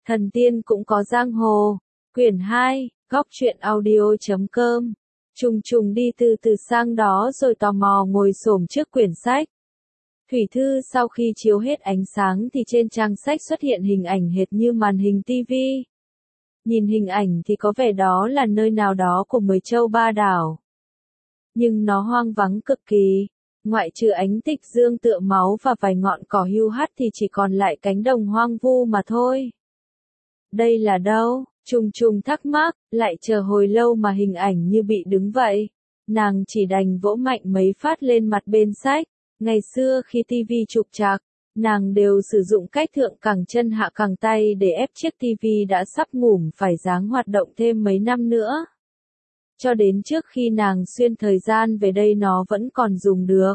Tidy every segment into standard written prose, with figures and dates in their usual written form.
Thần tiên cũng có giang hồ. Quyển 2, góc truyện audio.com. Trùng trùng đi từ từ sang đó rồi tò mò ngồi xổm trước quyển sách. Thủy thư sau khi chiếu hết ánh sáng thì trên trang sách xuất hiện hình ảnh hệt như màn hình tivi. Nhìn hình ảnh thì có vẻ đó là nơi nào đó của 10 châu ba đảo. Nhưng nó hoang vắng cực kỳ. Ngoại trừ ánh tịch dương tựa máu và vài ngọn cỏ hiu hắt thì chỉ còn lại cánh đồng hoang vu mà thôi. Đây là đâu? Trùng trùng thắc mắc, lại chờ hồi lâu mà hình ảnh như bị đứng vậy. Nàng chỉ đành vỗ mạnh mấy phát lên mặt bên sách. Ngày xưa khi tivi trục trặc, nàng đều sử dụng cách thượng cẳng chân hạ cẳng tay để ép chiếc tivi đã sắp ngủm phải dáng hoạt động thêm mấy năm nữa. Cho đến trước khi nàng xuyên thời gian về đây nó vẫn còn dùng được.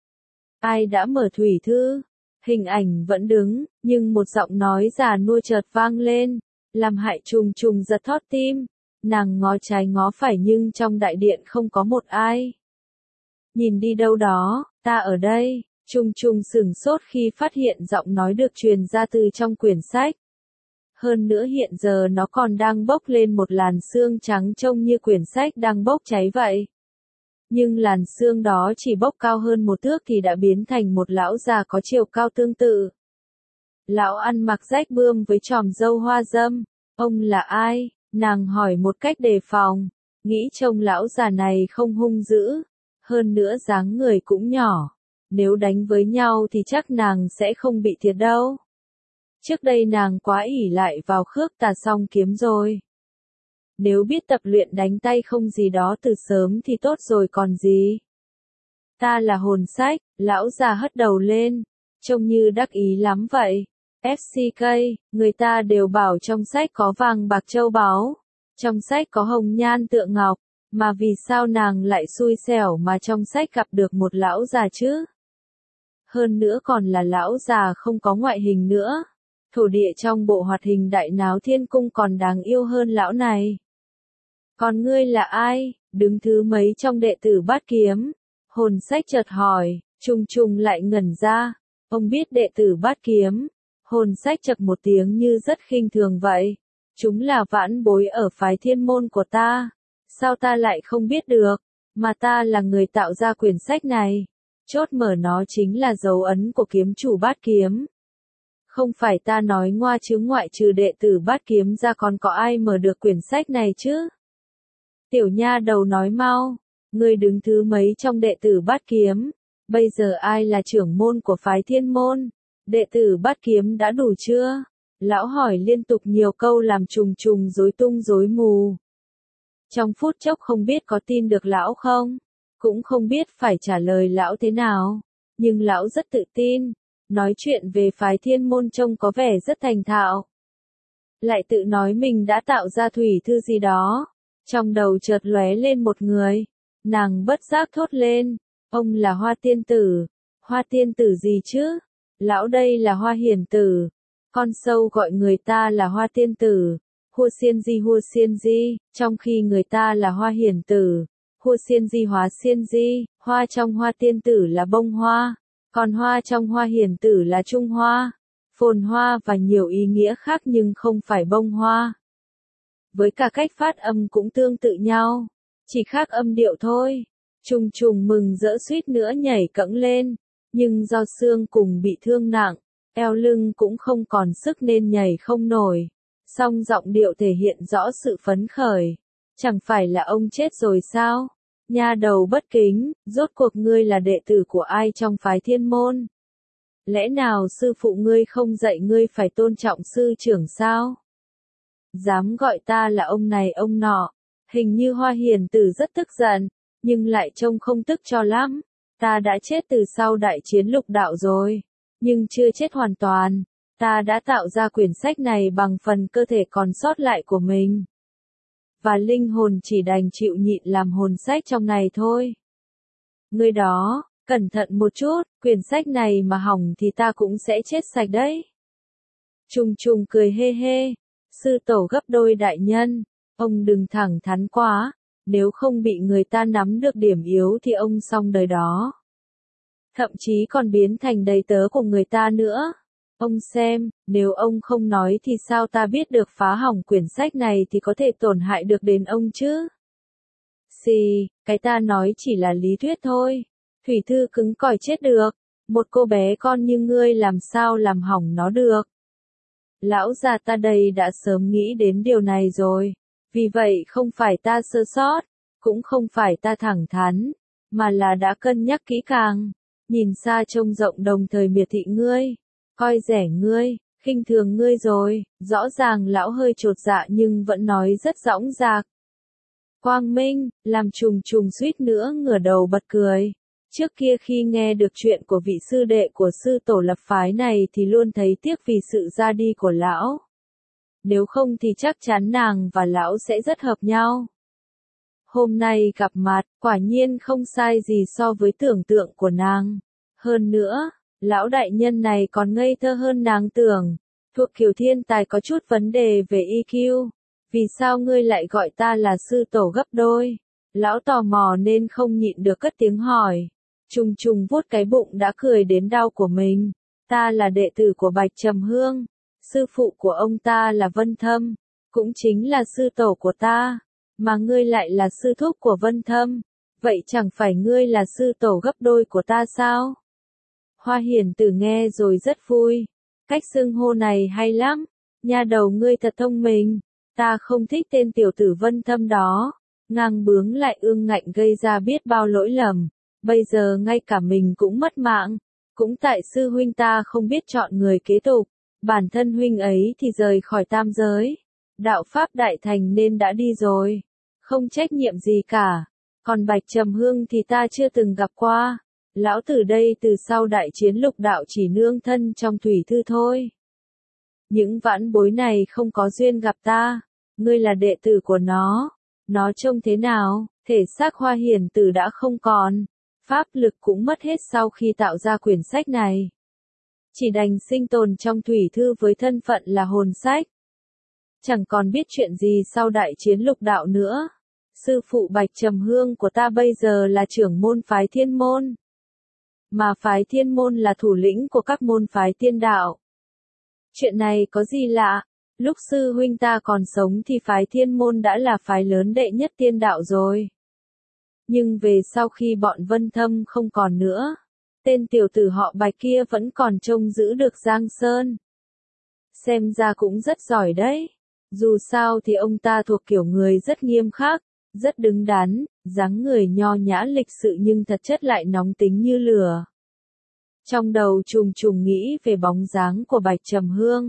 Ai đã mở thủy thư? Hình ảnh vẫn đứng, nhưng một giọng nói già nua chợt vang lên, làm Hại trùng trùng giật thót tim. Nàng ngó trái ngó phải nhưng trong đại điện không có một ai. Nhìn đi đâu đó, ta ở đây. Trùng trùng sửng sốt khi phát hiện giọng nói được truyền ra từ trong quyển sách. Hơn nữa hiện giờ nó còn đang bốc lên một làn sương trắng trông như quyển sách đang bốc cháy vậy. Nhưng làn sương đó chỉ bốc cao hơn một thước thì đã biến thành một lão già có chiều cao tương tự. Lão ăn mặc rách bươm với chòm râu hoa râm. Ông là ai? Nàng hỏi một cách đề phòng. Nghĩ trông lão già này không hung dữ. Hơn nữa dáng người cũng nhỏ. Nếu đánh với nhau thì chắc nàng sẽ không bị thiệt đâu. Trước đây nàng quá ỷ lại vào Khước Tà Song kiếm rồi. Nếu biết tập luyện đánh tay không gì đó từ sớm thì tốt rồi còn gì. Ta là Hồn Sách, lão già hất đầu lên, trông như đắc ý lắm vậy. FCK, người ta đều bảo trong sách có vàng bạc châu báu, trong sách có hồng nhan tượng ngọc, mà vì sao nàng lại xui xẻo mà trong sách gặp được một lão già chứ? Hơn nữa còn là lão già không có ngoại hình nữa. Thổ địa trong bộ hoạt hình Đại Náo Thiên Cung còn đáng yêu hơn lão này. Còn ngươi là ai? Đứng thứ mấy trong đệ tử Bát Kiếm? Hồn Sách chợt hỏi, trùng trùng lại ngẩn ra. Ông biết đệ tử Bát Kiếm? Hồn Sách chậc một tiếng như rất khinh thường vậy. Chúng là vãn bối ở phái Thiên Môn của ta. Sao ta lại không biết được? Mà ta là người tạo ra quyển sách này. Chốt mở nó chính là dấu ấn của kiếm chủ Bát Kiếm. Không phải ta nói ngoa chứ, ngoại trừ đệ tử Bát Kiếm ra còn có ai mở được quyển sách này chứ? Tiểu nha đầu nói mau, ngươi đứng thứ mấy trong đệ tử Bát Kiếm? Bây giờ ai là trưởng môn của phái Thiên Môn? Đệ tử Bát Kiếm đã đủ chưa? Lão hỏi liên tục nhiều câu làm trùng trùng rối tung rối mù. Trong phút chốc không biết có tin được lão không? Cũng không biết phải trả lời lão thế nào. Nhưng lão rất tự tin. Nói chuyện về phái Thiên Môn trông có vẻ rất thành thạo. Lại tự nói mình đã tạo ra thủy thư gì đó. Trong đầu chợt lóe lên một người. Nàng bất giác thốt lên. Ông là Hoa Tiên Tử. Hoa Tiên Tử gì chứ? Lão đây là Hoa Hiển Tử. Con sâu gọi người ta là Hoa Tiên Tử. Hua xiên di, trong khi người ta là Hoa Hiển Tử. Hua xiên di hóa xiên di, hoa trong Hoa Tiên Tử là bông hoa. Còn hoa trong Hoa Hiển Tử là trung hoa, phồn hoa và nhiều ý nghĩa khác nhưng không phải bông hoa. Với cả cách phát âm cũng tương tự nhau, chỉ khác âm điệu thôi. Trùng trùng mừng rỡ suýt nữa nhảy cẫng lên, nhưng do xương cùng bị thương nặng, eo lưng cũng không còn sức nên nhảy không nổi. Song giọng điệu thể hiện rõ sự phấn khởi. Chẳng phải là ông chết rồi sao? Nha đầu bất kính, rốt cuộc ngươi là đệ tử của ai trong phái Thiên Môn? Lẽ nào sư phụ ngươi không dạy ngươi phải tôn trọng sư trưởng sao? Dám gọi ta là ông này ông nọ. Hình như Hoa Hiển Tử rất tức giận, nhưng lại trông không tức cho lắm. Ta đã chết từ sau đại chiến lục đạo rồi, nhưng chưa chết hoàn toàn. Ta đã tạo ra quyển sách này bằng phần cơ thể còn sót lại của mình. Và linh hồn chỉ đành chịu nhịn làm hồn sách trong này thôi. Ngươi đó, cẩn thận một chút, quyển sách này mà hỏng thì ta cũng sẽ chết sạch đấy. Trùng trùng cười hê hê, sư tổ gấp đôi đại nhân, ông đừng thẳng thắn quá, nếu không bị người ta nắm được điểm yếu thì ông xong đời đó. Thậm chí còn biến thành đầy tớ của người ta nữa. Ông xem, nếu ông không nói thì sao ta biết được phá hỏng quyển sách này thì có thể tổn hại được đến ông chứ? Xì, cái ta nói chỉ là lý thuyết thôi. Thủy Thư cứng cỏi chết được. Một cô bé con như ngươi làm sao làm hỏng nó được? Lão già ta đây đã sớm nghĩ đến điều này rồi. Vì vậy không phải ta sơ sót, cũng không phải ta thẳng thắn, mà là đã cân nhắc kỹ càng. Nhìn xa trông rộng đồng thời miệt thị ngươi, coi rẻ ngươi, khinh thường ngươi rồi. Rõ ràng lão hơi chột dạ nhưng vẫn nói rất dõng dạc. Quang Minh, làm trùng trùng suýt nữa ngửa đầu bật cười. Trước kia khi nghe được chuyện của vị sư đệ của sư tổ lập phái này thì luôn thấy tiếc vì sự ra đi của lão. Nếu không thì chắc chắn nàng và lão sẽ rất hợp nhau. Hôm nay gặp mặt, quả nhiên không sai gì so với tưởng tượng của nàng. Hơn nữa, lão đại nhân này còn ngây thơ hơn nàng tưởng. Thuộc kiểu thiên tài có chút vấn đề về EQ. Vì sao ngươi lại gọi ta là sư tổ gấp đôi? Lão tò mò nên không nhịn được cất tiếng hỏi. Trùng trùng vuốt cái bụng đã cười đến đau của mình. Ta là đệ tử của Bạch Trầm Hương. Sư phụ của ông ta là Vân Thâm. Cũng chính là sư tổ của ta. Mà ngươi lại là sư thúc của Vân Thâm. Vậy chẳng phải ngươi là sư tổ gấp đôi của ta sao? Hoa Hiền Tử nghe rồi rất vui. Cách xưng hô này hay lắm. Nha đầu ngươi thật thông minh. Ta không thích tên tiểu tử Vân Thâm đó. Ngang bướng lại ương ngạnh gây ra biết bao lỗi lầm. Bây giờ ngay cả mình cũng mất mạng. Cũng tại sư huynh ta không biết chọn người kế tục. Bản thân huynh ấy thì rời khỏi tam giới. Đạo Pháp đại thành nên đã đi rồi. Không trách nhiệm gì cả. Còn Bạch Trầm Hương thì ta chưa từng gặp qua. Lão tử đây từ sau đại chiến lục đạo chỉ nương thân trong thủy thư thôi. Những vãn bối này không có duyên gặp ta. Ngươi là đệ tử của nó. Nó trông thế nào? Thể xác Hoa Hiền Tử đã không còn. Pháp lực cũng mất hết sau khi tạo ra quyển sách này. Chỉ đành sinh tồn trong thủy thư với thân phận là hồn sách. Chẳng còn biết chuyện gì sau đại chiến lục đạo nữa. Sư phụ Bạch Trầm Hương của ta bây giờ là trưởng môn phái Thiên Môn. Mà phái Thiên Môn là thủ lĩnh của các môn phái tiên đạo. Chuyện này có gì lạ? Lúc sư huynh ta còn sống thì phái Thiên Môn đã là phái lớn đệ nhất tiên đạo rồi. Nhưng về sau khi bọn Vân Thâm không còn nữa, tên tiểu tử họ Bạch kia vẫn còn trông giữ được Giang Sơn. Xem ra cũng rất giỏi đấy. Dù sao thì ông ta thuộc kiểu người rất nghiêm khắc, rất đứng đắn, dáng người nho nhã lịch sự nhưng thật chất lại nóng tính như lửa. Trong đầu trùng trùng nghĩ về bóng dáng của Bạch Trầm Hương.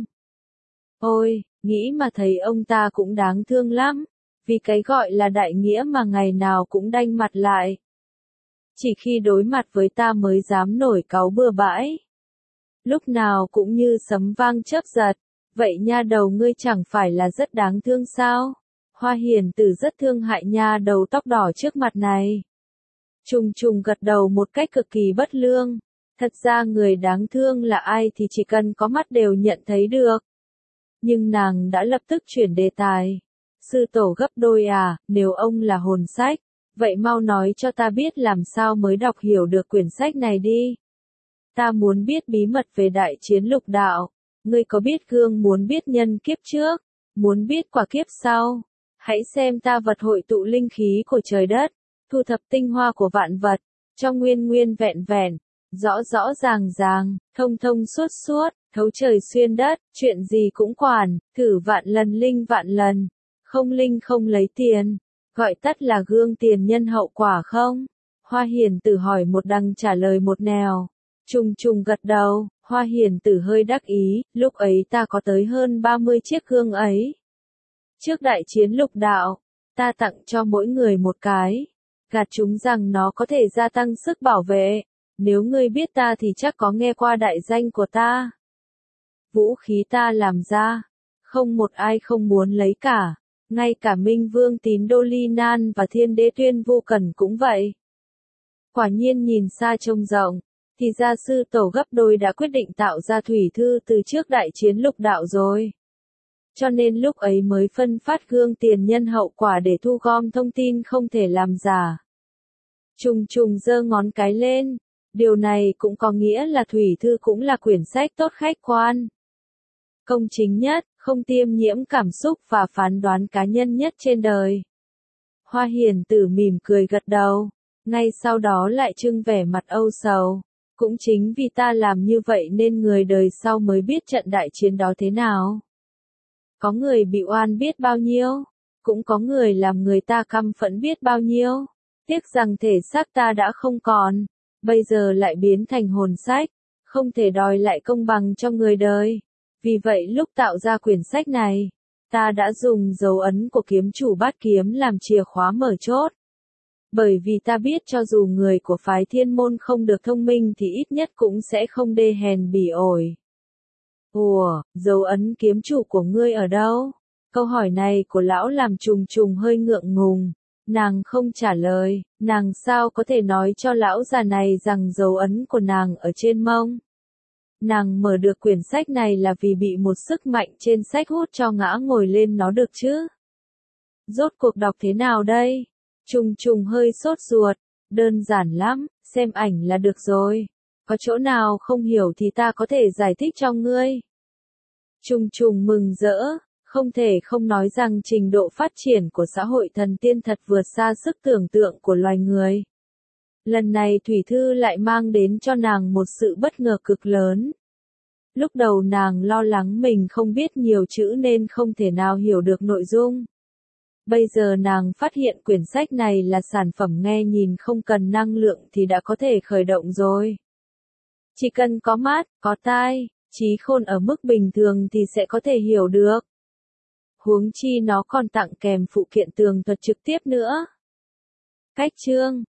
Ôi, nghĩ mà thấy ông ta cũng đáng thương lắm. Vì cái gọi là đại nghĩa mà ngày nào cũng đanh mặt lại. Chỉ khi đối mặt với ta mới dám nổi cáu bừa bãi. Lúc nào cũng như sấm vang chớp giật. Vậy nha đầu ngươi chẳng phải là rất đáng thương sao? Hoa Hiền Tử rất thương hại nha đầu tóc đỏ trước mặt này. Trùng trùng gật đầu một cách cực kỳ bất lương. Thật ra người đáng thương là ai thì chỉ cần có mắt đều nhận thấy được. Nhưng nàng đã lập tức chuyển đề tài. Sư tổ gấp đôi à, nếu ông là hồn sách, vậy mau nói cho ta biết làm sao mới đọc hiểu được quyển sách này đi. Ta muốn biết bí mật về đại chiến lục đạo. Ngươi có biết gương muốn biết nhân kiếp trước, muốn biết quả kiếp sau. Hãy xem ta vật hội tụ linh khí của trời đất, thu thập tinh hoa của vạn vật, cho nguyên nguyên vẹn vẹn, rõ rõ ràng ràng, thông thông suốt suốt, thấu trời xuyên đất, chuyện gì cũng quản, thử vạn lần linh vạn lần. Không linh không lấy tiền, gọi tắt là gương tiền nhân hậu quả không? Hoa Hiền Tử hỏi một đằng trả lời một nẻo. Trùng trùng gật đầu, Hoa Hiền Tử hơi đắc ý, lúc ấy ta có tới hơn 30 chiếc gương ấy. Trước đại chiến lục đạo, ta tặng cho mỗi người một cái, gạt chúng rằng nó có thể gia tăng sức bảo vệ. Nếu ngươi biết ta thì chắc có nghe qua đại danh của ta. Vũ khí ta làm ra, không một ai không muốn lấy cả. Ngay cả Minh Vương Tín Đô Ly Nan và Thiên Đế Tuyên Vô Cần cũng vậy. Quả nhiên nhìn xa trông rộng, thì gia sư tổ gấp đôi đã quyết định tạo ra thủy thư từ trước đại chiến lục đạo rồi. Cho nên lúc ấy mới phân phát gương tiền nhân hậu quả để thu gom thông tin không thể làm giả. Trùng trùng giơ ngón cái lên, Điều này cũng có nghĩa là Thủy Thư cũng là quyển sách tốt khách quan, công chính nhất, không tiêm nhiễm cảm xúc và phán đoán cá nhân nhất trên đời. Hoa Hiền Tử mỉm cười gật đầu, ngay sau đó lại trưng vẻ mặt âu sầu. Cũng chính vì ta làm như vậy nên người đời sau mới biết trận đại chiến đó thế nào. Có người bị oan biết bao nhiêu, cũng có người làm người ta căm phẫn biết bao nhiêu. Tiếc rằng thể xác ta đã không còn, bây giờ lại biến thành hồn sách, không thể đòi lại công bằng cho người đời. Vì vậy lúc tạo ra quyển sách này, ta đã dùng dấu ấn của kiếm chủ Bát Kiếm làm chìa khóa mở chốt. Bởi vì ta biết cho dù người của phái Thiên Môn không được thông minh thì ít nhất cũng sẽ không đê hèn bỉ ổi. Ủa, dấu ấn kiếm chủ của ngươi ở đâu? Câu hỏi này của lão làm Trùng Trùng hơi ngượng ngùng. Nàng không trả lời, nàng sao có thể nói cho lão già này rằng dấu ấn của nàng ở trên mông. Nàng mở được quyển sách này là vì bị một sức mạnh trên sách hút cho ngã ngồi lên nó được chứ. Rốt cuộc đọc thế nào đây? Trùng Trùng hơi sốt ruột, đơn giản lắm, xem ảnh là được rồi. Có chỗ nào không hiểu thì ta có thể giải thích cho ngươi. Trùng Trùng mừng rỡ, không thể không nói rằng trình độ phát triển của xã hội thần tiên thật vượt xa sức tưởng tượng của loài người. Lần này Thủy Thư lại mang đến cho nàng một sự bất ngờ cực lớn. Lúc đầu nàng lo lắng mình không biết nhiều chữ nên không thể nào hiểu được nội dung. Bây giờ nàng phát hiện quyển sách này là sản phẩm nghe nhìn không cần năng lượng thì đã có thể khởi động rồi. Chỉ cần có mắt, có tai, trí khôn ở mức bình thường thì sẽ có thể hiểu được. Huống chi nó còn tặng kèm phụ kiện tường thuật trực tiếp nữa. Cách chương